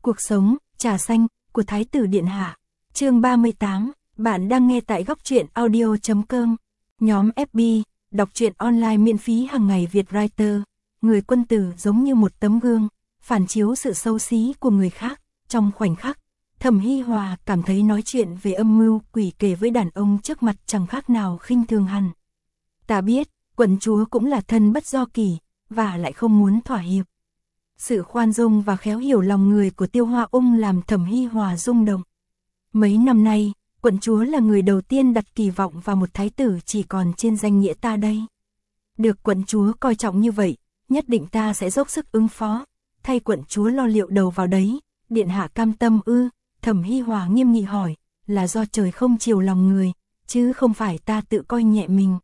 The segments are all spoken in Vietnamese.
Cuộc sống, trà xanh, của Thái tử Điện Hạ. Chương 38, bạn đang nghe tại góc truyện audio.com. Nhóm FB, đọc truyện online miễn phí hàng ngày Việt Writer. Người quân tử giống như một tấm gương, phản chiếu sự xấu xí của người khác. Trong khoảnh khắc, Thẩm Hi Hòa cảm thấy nói chuyện về âm mưu quỷ kế với đàn ông trước mặt chẳng khác nào khinh thường hẳn. Ta biết, quận chúa cũng là thân bất do kỷ, và lại không muốn thỏa hiệp. Sự khoan dung và khéo hiểu lòng người của Tiêu Hoa Ung làm Thẩm Hi Hòa rung động. Mấy năm nay, quận chúa là người đầu tiên đặt kỳ vọng vào một thái tử chỉ còn trên danh nghĩa ta đây. Được quận chúa coi trọng như vậy, nhất định ta sẽ dốc sức ứng phó, thay quận chúa lo liệu đầu vào đấy. Điện hạ cam tâm ư? Thẩm Hi Hòa nghiêm nghị hỏi, là do trời không chiều lòng người, chứ không phải ta tự coi nhẹ mình.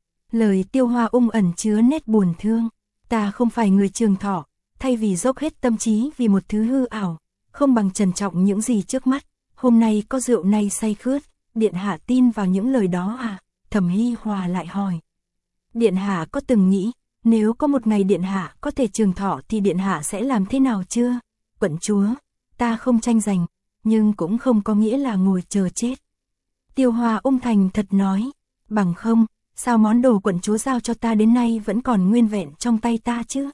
Lời Tiêu Hoa Ung ẩn chứa nét buồn thương. Ta không phải người trường thọ, thay vì dốc hết tâm trí vì một thứ hư ảo, không bằng trân trọng những gì trước mắt. Hôm nay có rượu nay say khướt, Điện hạ tin vào những lời đó à? Thẩm Hi Hòa lại hỏi. Điện hạ có từng nghĩ, nếu có một ngày Điện hạ có thể trường thọ thì Điện hạ sẽ làm thế nào chưa? Quận chúa, ta không tranh giành, nhưng cũng không có nghĩa là ngồi chờ chết. Tiêu Hoa Ung thành thật nói, bằng không, sao món đồ quận chúa giao cho ta đến nay vẫn còn nguyên vẹn trong tay ta chứ?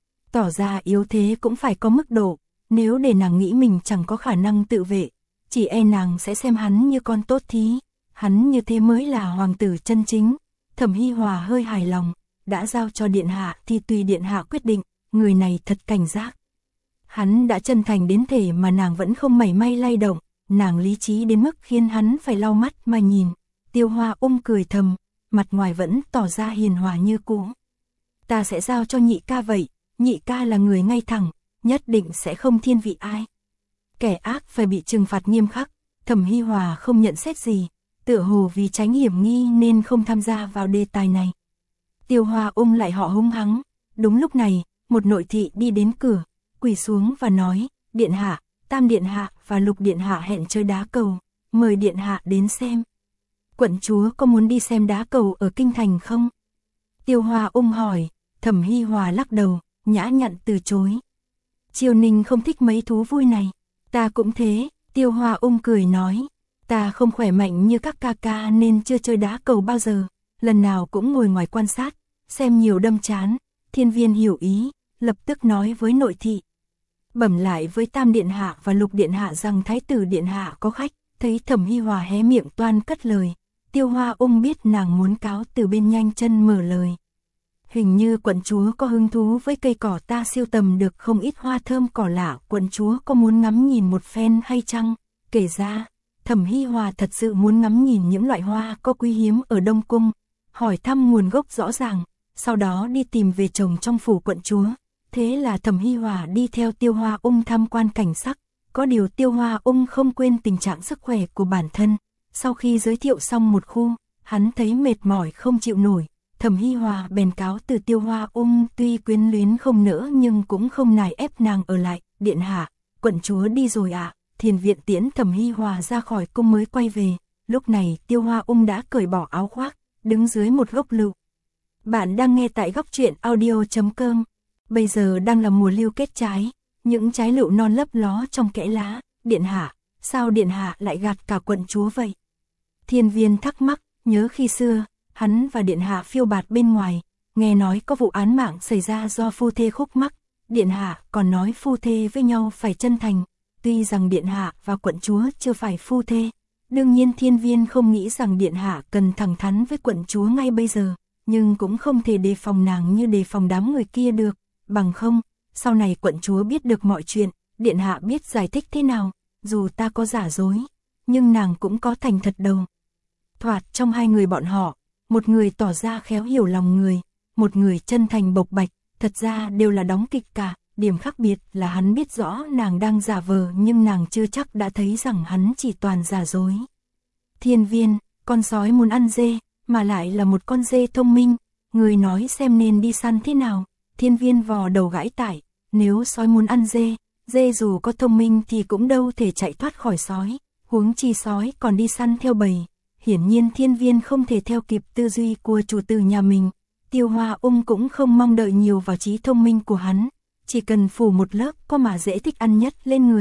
Tỏ ra yếu thế cũng phải có mức độ, nếu để nàng nghĩ mình chẳng có khả năng tự vệ, chỉ e nàng sẽ xem hắn như con tốt thí, hắn như thế mới là hoàng tử chân chính. Thẩm Hi Hòa hơi hài lòng, đã giao cho Điện hạ thì tùy Điện hạ quyết định, người này thật cảnh giác. Hắn đã chân thành đến thể mà nàng vẫn không mảy may lay động, nàng lý trí đến mức khiến hắn phải lau mắt mà nhìn. Tiêu Hoa Ung cười thầm, mặt ngoài vẫn tỏ ra hiền hòa như cũ. Ta sẽ giao cho nhị ca vậy, nhị ca là người ngay thẳng, nhất định sẽ không thiên vị ai. Kẻ ác phải bị trừng phạt nghiêm khắc. Thẩm Hi Hòa không nhận xét gì, tựa hồ vì tránh hiểm nghi nên không tham gia vào đề tài này. Tiêu Hoa Ung lại họ hung hăng. Đúng lúc này, một nội thị đi đến cửa, quỳ xuống và nói, Điện hạ, Tam Điện hạ và Lục Điện hạ hẹn chơi đá cầu, mời Điện hạ đến xem. Quận chúa có muốn đi xem đá cầu ở kinh thành không? Tiêu Hoa Ung hỏi. Thẩm Hi Hòa lắc đầu, nhã nhặn từ chối. Triều Ninh không thích mấy thú vui này. Ta cũng thế. Tiêu Hoa Ung cười nói, ta không khỏe mạnh như các ca ca nên chưa chơi đá cầu bao giờ, lần nào cũng ngồi ngoài quan sát, xem nhiều đâm chán. Thiên Viên hiểu ý, lập tức nói với nội thị, bẩm lại với Tam Điện hạ và Lục Điện hạ rằng Thái tử Điện hạ có khách. Thấy Thẩm Hi Hòa hé miệng toan cất lời, Tiêu Hoa Ung biết nàng muốn cáo từ bên nhanh chân mở lời. Hình như quận chúa có hứng thú với cây cỏ, ta siêu tầm được không ít hoa thơm cỏ lạ, quận chúa có muốn ngắm nhìn một phen hay chăng? Kể ra, Thẩm Hi Hòa thật sự muốn ngắm nhìn những loại hoa có quý hiếm ở Đông Cung, hỏi thăm nguồn gốc rõ ràng, sau đó đi tìm về trồng trong phủ quận chúa. Thế là Thẩm Hi Hòa đi theo Tiêu Hoa Ung tham quan cảnh sắc. Có điều Tiêu Hoa Ung không quên tình trạng sức khỏe của bản thân. Sau khi giới thiệu xong một khu, hắn thấy mệt mỏi không chịu nổi. Thẩm Hi Hòa bèn cáo từ Tiêu Hoa Ung, tuy quyến luyến không nỡ nhưng cũng không nài ép nàng ở lại. Điện hạ, quận chúa đi rồi ạ. Thiền viện tiễn Thẩm Hi Hòa ra khỏi cung mới quay về. Lúc này Tiêu Hoa Ung đã cởi bỏ áo khoác, đứng dưới một gốc lựu. Bạn đang nghe tại góc truyện audio.com. Bây giờ đang là mùa lưu kết trái, những trái lựu non lấp ló trong kẽ lá. Điện hạ, sao Điện hạ lại gạt cả quận chúa vậy? Thiên Viên thắc mắc, nhớ khi xưa, hắn và Điện hạ phiêu bạt bên ngoài, nghe nói có vụ án mạng xảy ra do phu thê khúc mắc. Điện hạ còn nói phu thê với nhau phải chân thành, tuy rằng Điện hạ và quận chúa chưa phải phu thê. Đương nhiên Thiên Viên không nghĩ rằng Điện hạ cần thẳng thắn với quận chúa ngay bây giờ, nhưng cũng không thể đề phòng nàng như đề phòng đám người kia được. Bằng không, sau này quận chúa biết được mọi chuyện, Điện hạ biết giải thích thế nào. Dù ta có giả dối, nhưng nàng cũng có thành thật đâu. Thoạt trong hai người bọn họ, một người tỏ ra khéo hiểu lòng người, một người chân thành bộc bạch, thật ra đều là đóng kịch cả. Điểm khác biệt là hắn biết rõ nàng đang giả vờ nhưng nàng chưa chắc đã thấy rằng hắn chỉ toàn giả dối. Thiên Viên, con sói muốn ăn dê, mà lại là một con dê thông minh, người nói xem nên đi săn thế nào? Thiên Viên vò đầu gãi tại, nếu sói muốn ăn dê, dê dù có thông minh thì cũng đâu thể chạy thoát khỏi sói, huống chi sói còn đi săn theo bầy. Hiển nhiên Thiên Viên không thể theo kịp tư duy của chủ tử nhà mình. Tiêu Hoa Ung cũng không mong đợi nhiều vào trí thông minh của hắn, chỉ cần phủ một lớp có mà dễ thích ăn nhất lên người,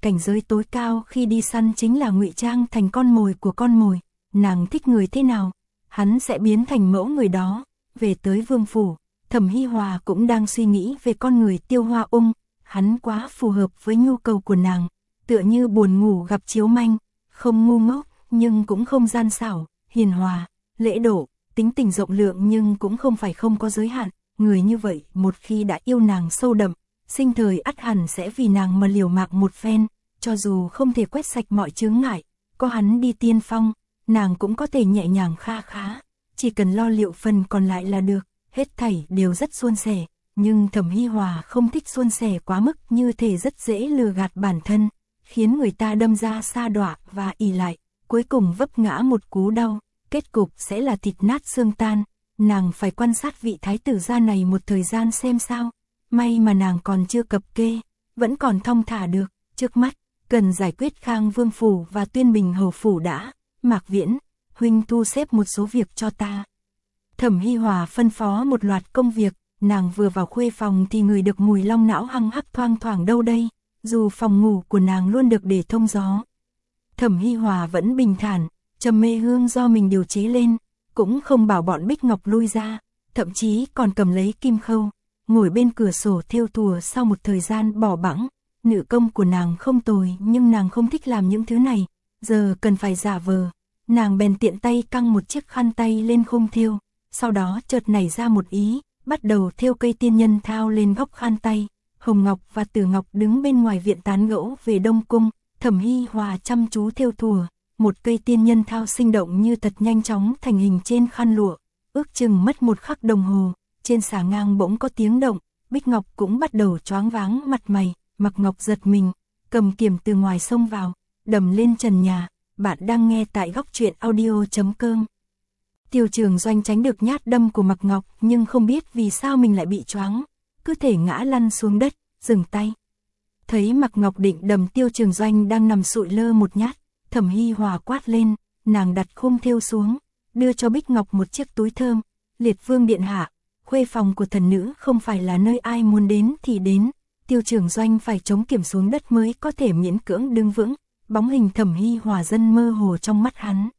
cảnh giới tối cao khi đi săn chính là ngụy trang thành con mồi của con mồi, nàng thích người thế nào, hắn sẽ biến thành mẫu người đó. Về tới vương phủ, Thẩm Hi Hòa cũng đang suy nghĩ về con người Tiêu Hoa Ung, hắn quá phù hợp với nhu cầu của nàng, tựa như buồn ngủ gặp chiếu manh, không ngu ngốc, nhưng cũng không gian xảo, hiền hòa, lễ độ, tính tình rộng lượng nhưng cũng không phải không có giới hạn, người như vậy một khi đã yêu nàng sâu đậm, sinh thời ắt hẳn sẽ vì nàng mà liều mạng một phen, cho dù không thể quét sạch mọi chướng ngại, có hắn đi tiên phong, nàng cũng có thể nhẹ nhàng kha khá, chỉ cần lo liệu phần còn lại là được, hết thảy đều rất suôn sẻ, nhưng Thẩm Hi Hòa không thích suôn sẻ quá mức, như thể rất dễ lừa gạt bản thân, khiến người ta đâm ra sa đọa và ỷ lại, cuối cùng vấp ngã một cú đau, kết cục sẽ là thịt nát xương tan. Nàng phải quan sát vị thái tử gia này một thời gian xem sao, may mà nàng còn chưa cập kê, vẫn còn thong thả được, trước mắt, cần giải quyết Khang Vương Phủ và Tuyên Bình Hầu Phủ đã. Mạc Viễn, huynh thu xếp một số việc cho ta. Thẩm Hi Hòa phân phó một loạt công việc, nàng vừa vào khuê phòng thì ngửi được mùi long não hăng hắc thoang thoảng đâu đây, dù phòng ngủ của nàng luôn được để thông gió. Thẩm Hi Hòa vẫn bình thản, trầm mê hương do mình điều chế lên, cũng không bảo bọn Bích Ngọc lui ra, thậm chí còn cầm lấy kim khâu, ngồi bên cửa sổ thêu thùa. Sau một thời gian bỏ bẵng, nữ công của nàng không tồi nhưng nàng không thích làm những thứ này, giờ cần phải giả vờ, nàng bèn tiện tay căng một chiếc khăn tay lên khung thêu, sau đó chợt nảy ra một ý, bắt đầu thêu cây tiên nhân thao lên góc khăn tay. Hồng Ngọc và Tử Ngọc đứng bên ngoài viện tán gẫu về Đông Cung, Thẩm Hi Hòa chăm chú thêu thùa, một cây tiên nhân thao sinh động như thật nhanh chóng thành hình trên khăn lụa, ước chừng mất một khắc đồng hồ, trên xà ngang bỗng có tiếng động, Bích Ngọc cũng bắt đầu choáng váng mặt mày, Mạc Ngọc giật mình, cầm kiếm từ ngoài xông vào, đầm lên trần nhà. Bạn đang nghe tại Góc Truyện Audio.com. Tiêu Trường Doanh tránh được nhát đâm của Mạc Ngọc nhưng không biết vì sao mình lại bị choáng, cứ thể ngã lăn xuống đất, dừng tay. Thấy Mạc Ngọc định đầm Tiêu Trường Doanh đang nằm sụi lơ một nhát, Thẩm Hi Hòa quát lên, nàng đặt khung thêu xuống, đưa cho Bích Ngọc một chiếc túi thơm. Liệt Vương điện hạ, khuê phòng của thần nữ không phải là nơi ai muốn đến thì đến, Tiêu Trường Doanh phải chống kiểm xuống đất mới có thể miễn cưỡng đứng vững. Bóng hình Thẩm Hi Hòa dần mơ hồ trong mắt hắn.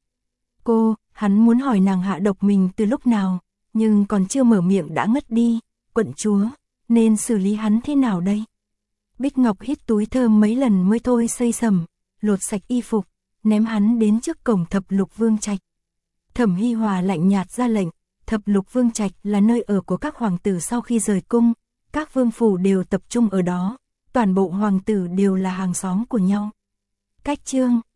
Hắn muốn hỏi nàng hạ độc mình từ lúc nào, nhưng còn chưa mở miệng đã ngất đi. Quận chúa, nên xử lý hắn thế nào đây? Bích Ngọc hít túi thơm mấy lần mới thôi xây sầm, lột sạch y phục, ném hắn đến trước cổng Thập Lục Vương Trạch. Thẩm Hi Hòa lạnh nhạt ra lệnh, Thập Lục Vương Trạch là nơi ở của các hoàng tử sau khi rời cung, các vương phủ đều tập trung ở đó, toàn bộ hoàng tử đều là hàng xóm của nhau. Cách chương